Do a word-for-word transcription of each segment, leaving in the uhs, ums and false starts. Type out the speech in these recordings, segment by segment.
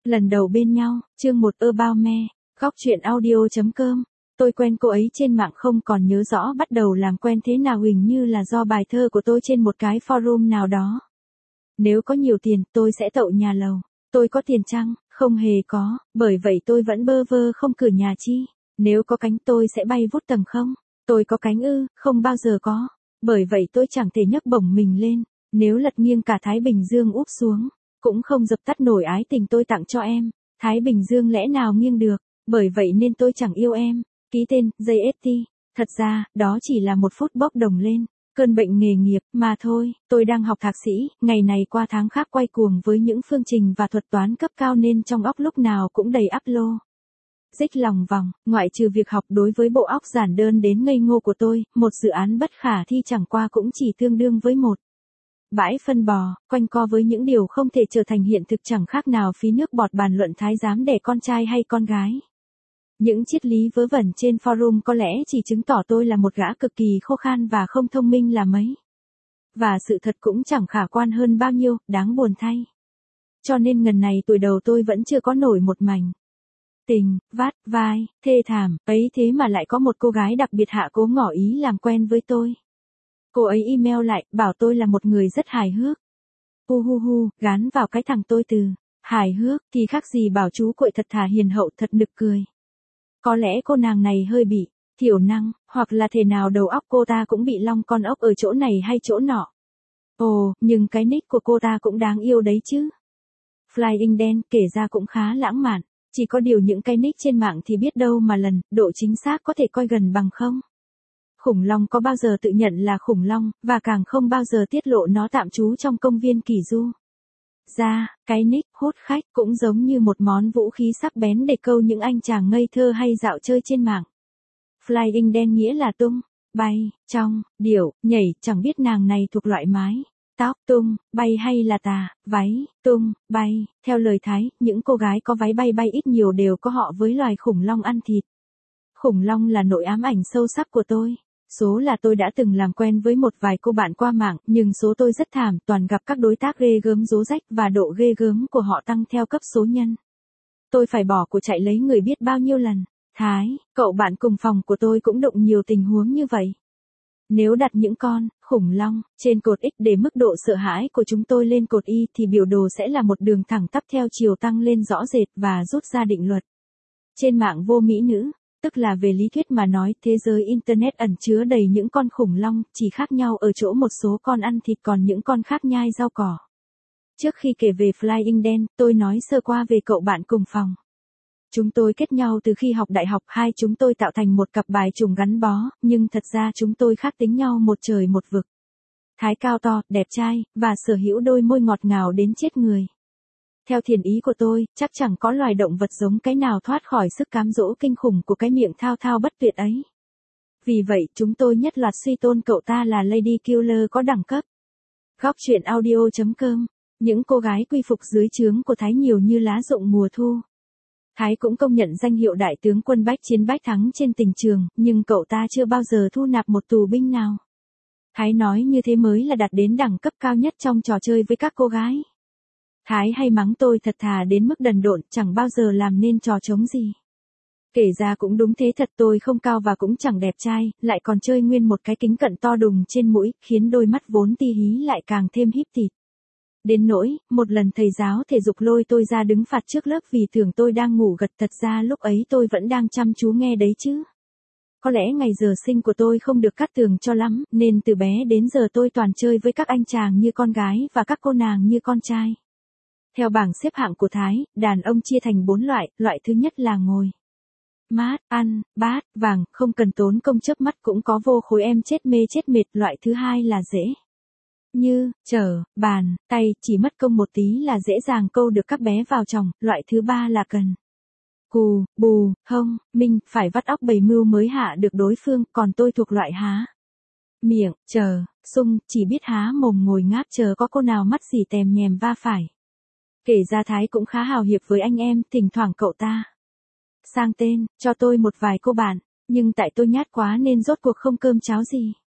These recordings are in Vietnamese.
Lần đầu bên nhau, chương một About Me, góc truyện audio chấm com. Tôi quen cô ấy trên mạng không còn nhớ rõ bắt đầu làm quen thế nào, hình như là do bài thơ của tôi trên một cái forum nào đó. Nếu có nhiều tiền, tôi sẽ tậu nhà lầu. Tôi có tiền chăng? Không hề có, bởi vậy tôi vẫn bơ vơ không cửa nhà chi. Nếu có cánh tôi sẽ bay vút tầng không? Tôi có cánh ư? Không bao giờ có. Bởi vậy tôi chẳng thể nhấc bổng mình lên. Nếu lật nghiêng cả Thái Bình Dương úp xuống, cũng không dập tắt nổi ái tình tôi tặng cho em. Thái Bình Dương lẽ nào nghiêng được, bởi vậy nên tôi chẳng yêu em. Ký tên, gi ét tê. Thật ra, đó chỉ là một phút bốc đồng lên cơn bệnh nghề nghiệp mà thôi. Tôi đang học thạc sĩ, ngày này qua tháng khác quay cuồng với những phương trình và thuật toán cấp cao nên trong óc lúc nào cũng đầy ắp lô. Dích lòng vòng, ngoại trừ việc học, đối với bộ óc giản đơn đến ngây ngô của tôi, một dự án bất khả thi chẳng qua cũng chỉ tương đương với một bãi phân bò, quanh co với những điều không thể trở thành hiện thực, chẳng khác nào phí nước bọt bàn luận thái giám đẻ con trai hay con gái. Những triết lý vớ vẩn trên forum có lẽ chỉ chứng tỏ tôi là một gã cực kỳ khô khan và không thông minh là mấy. Và sự thật cũng chẳng khả quan hơn bao nhiêu, đáng buồn thay. Cho nên ngần này tuổi đầu tôi vẫn chưa có nổi một mảnh tình, vát, vai, thê thảm, ấy thế mà lại có một cô gái đặc biệt hạ cố ngỏ ý làm quen với tôi. Cô ấy email lại, bảo tôi là một người rất hài hước. Hu hu hu, gán vào cái thằng tôi từ hài hước thì khác gì bảo chú cuội thật thà hiền hậu, thật nực cười. Có lẽ cô nàng này hơi bị thiểu năng, hoặc là thể nào đầu óc cô ta cũng bị long con ốc ở chỗ này hay chỗ nọ. Ồ, nhưng cái nick của cô ta cũng đáng yêu đấy chứ. Flying đen, kể ra cũng khá lãng mạn. Chỉ có điều những cái nick trên mạng thì biết đâu mà lần, độ chính xác có thể coi gần bằng không. Khủng long có bao giờ tự nhận là khủng long, và càng không bao giờ tiết lộ nó tạm trú trong công viên Kỳ Du. Ra, cái nick hút khách cũng giống như một món vũ khí sắc bén để câu những anh chàng ngây thơ hay dạo chơi trên mạng. Flying đen nghĩa là tung, bay, trong, điểu, nhảy, chẳng biết nàng này thuộc loại mái tóc tung, bay hay là tà, váy, tung, bay. Theo lời Thái, những cô gái có váy bay bay ít nhiều đều có họ với loài khủng long ăn thịt. Khủng long là nỗi ám ảnh sâu sắc của tôi. Số là tôi đã từng làm quen với một vài cô bạn qua mạng, nhưng số tôi rất thảm, toàn gặp các đối tác ghê gớm rố rách và độ ghê gớm của họ tăng theo cấp số nhân. Tôi phải bỏ của chạy lấy người biết bao nhiêu lần. Thái, cậu bạn cùng phòng của tôi cũng đụng nhiều tình huống như vậy. Nếu đặt những con khủng long trên cột X để mức độ sợ hãi của chúng tôi lên cột Y thì biểu đồ sẽ là một đường thẳng tắp theo chiều tăng lên rõ rệt và rút ra định luật. Trên mạng vô mỹ nữ, tức là về lý thuyết mà nói, thế giới Internet ẩn chứa đầy những con khủng long, chỉ khác nhau ở chỗ một số con ăn thịt còn những con khác nhai rau cỏ. Trước khi kể về Flying đen, tôi nói sơ qua về cậu bạn cùng phòng. Chúng tôi kết nhau từ khi học đại học, hai chúng tôi tạo thành một cặp bài trùng gắn bó, nhưng thật ra chúng tôi khác tính nhau một trời một vực. Thái cao to, đẹp trai, và sở hữu đôi môi ngọt ngào đến chết người. Theo thiền ý của tôi, chắc chẳng có loài động vật giống cái nào thoát khỏi sức cám dỗ kinh khủng của cái miệng thao thao bất tuyệt ấy. Vì vậy, chúng tôi nhất loạt suy tôn cậu ta là Lady Killer có đẳng cấp. Góc truyện audio chấm com. Những cô gái quy phục dưới trướng của Thái nhiều như lá rụng mùa thu. Thái cũng công nhận danh hiệu đại tướng quân bách chiến bách thắng trên tình trường, nhưng cậu ta chưa bao giờ thu nạp một tù binh nào. Thái nói như thế mới là đạt đến đẳng cấp cao nhất trong trò chơi với các cô gái. Thái hay mắng tôi thật thà đến mức đần độn, chẳng bao giờ làm nên trò trống gì. Kể ra cũng đúng thế thật, tôi không cao và cũng chẳng đẹp trai, lại còn chơi nguyên một cái kính cận to đùng trên mũi, khiến đôi mắt vốn ti hí lại càng thêm híp thịt. Đến nỗi, một lần thầy giáo thể dục lôi tôi ra đứng phạt trước lớp vì tưởng tôi đang ngủ gật, thật ra lúc ấy tôi vẫn đang chăm chú nghe đấy chứ. Có lẽ ngày giờ sinh của tôi không được cắt tường cho lắm, nên từ bé đến giờ tôi toàn chơi với các anh chàng như con gái và các cô nàng như con trai. Theo bảng xếp hạng của Thái, đàn ông chia thành bốn loại, loại thứ nhất là ngồi, mát, ăn, bát, vàng, không cần tốn công chớp mắt cũng có vô khối em chết mê chết mệt, loại thứ hai là dễ. Như, trở, bàn, tay, chỉ mất công một tí là dễ dàng câu được các bé vào chồng, loại thứ ba là cần. Cù, bù, hông, minh, phải vắt óc bầy mưu mới hạ được đối phương, còn tôi thuộc loại há miệng, chờ, sung, chỉ biết há mồm ngồi ngáp chờ có cô nào mắt gì tèm nhèm va phải. Kể ra Thái cũng khá hào hiệp với anh em, thỉnh thoảng cậu ta sang tên, cho tôi một vài cô bạn, nhưng tại tôi nhát quá nên rốt cuộc không cơm cháo gì.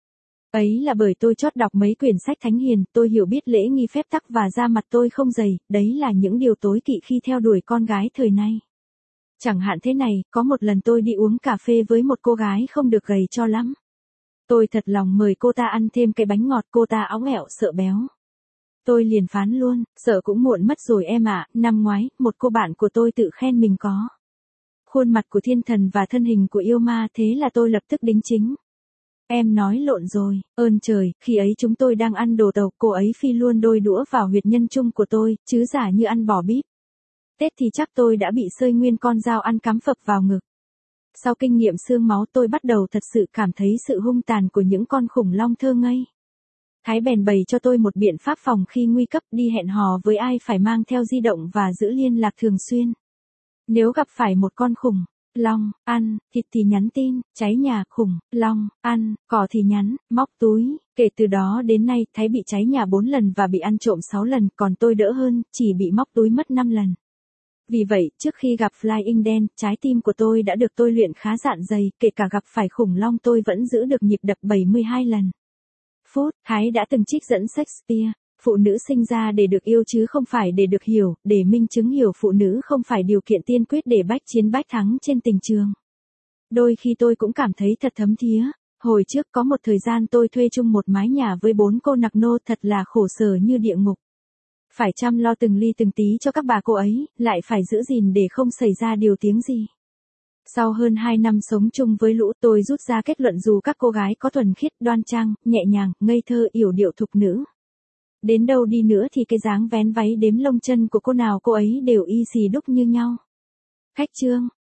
Ấy là bởi tôi chót đọc mấy quyển sách thánh hiền, tôi hiểu biết lễ nghi phép tắc và da mặt tôi không dày, đấy là những điều tối kỵ khi theo đuổi con gái thời nay. Chẳng hạn thế này, có một lần tôi đi uống cà phê với một cô gái không được gầy cho lắm. Tôi thật lòng mời cô ta ăn thêm cái bánh ngọt, cô ta óng ẹo sợ béo. Tôi liền phán luôn, sợ cũng muộn mất rồi em ạ, năm ngoái, một cô bạn của tôi tự khen mình có khuôn mặt của thiên thần và thân hình của yêu ma, thế là tôi lập tức đính chính. Em nói lộn rồi, ơn trời, khi ấy chúng tôi đang ăn đồ tàu, cô ấy phi luôn đôi đũa vào huyệt nhân trung của tôi, chứ giả như ăn bò bíp. Tết thì chắc tôi đã bị sơi nguyên con dao ăn cắm phập vào ngực. Sau kinh nghiệm xương máu tôi bắt đầu thật sự cảm thấy sự hung tàn của những con khủng long thơ ngây. Thái bèn bày cho tôi một biện pháp phòng khi nguy cấp, đi hẹn hò với ai phải mang theo di động và giữ liên lạc thường xuyên. Nếu gặp phải một con khủng long, ăn, thịt thì nhắn tin, cháy nhà, khủng long, ăn, cỏ thì nhắn, móc túi. Kể từ đó đến nay, Thái bị cháy nhà bốn lần và bị ăn trộm sáu lần, còn tôi đỡ hơn, chỉ bị móc túi mất năm lần. Vì vậy, trước khi gặp Flying Dan, trái tim của tôi đã được tôi luyện khá dạn dày, kể cả gặp phải khủng long tôi vẫn giữ được nhịp đập bảy mươi hai lần. Phút, Thái đã từng trích dẫn Shakespeare, phụ nữ sinh ra để được yêu chứ không phải để được hiểu, để minh chứng hiểu phụ nữ không phải điều kiện tiên quyết để bách chiến bách thắng trên tình trường. Đôi khi tôi cũng cảm thấy thật thấm thía. Hồi trước có một thời gian tôi thuê chung một mái nhà với bốn cô nặc nô, thật là khổ sở như địa ngục. Phải chăm lo từng ly từng tí cho các bà cô ấy, lại phải giữ gìn để không xảy ra điều tiếng gì. Sau hơn hai năm sống chung với lũ, tôi rút ra kết luận dù các cô gái có thuần khiết, đoan trang, nhẹ nhàng, ngây thơ, yểu điệu thục nữ. Đến đâu đi nữa thì cái dáng vén váy đếm lông chân của cô nào cô ấy đều y xì đúc như nhau. Khách chương.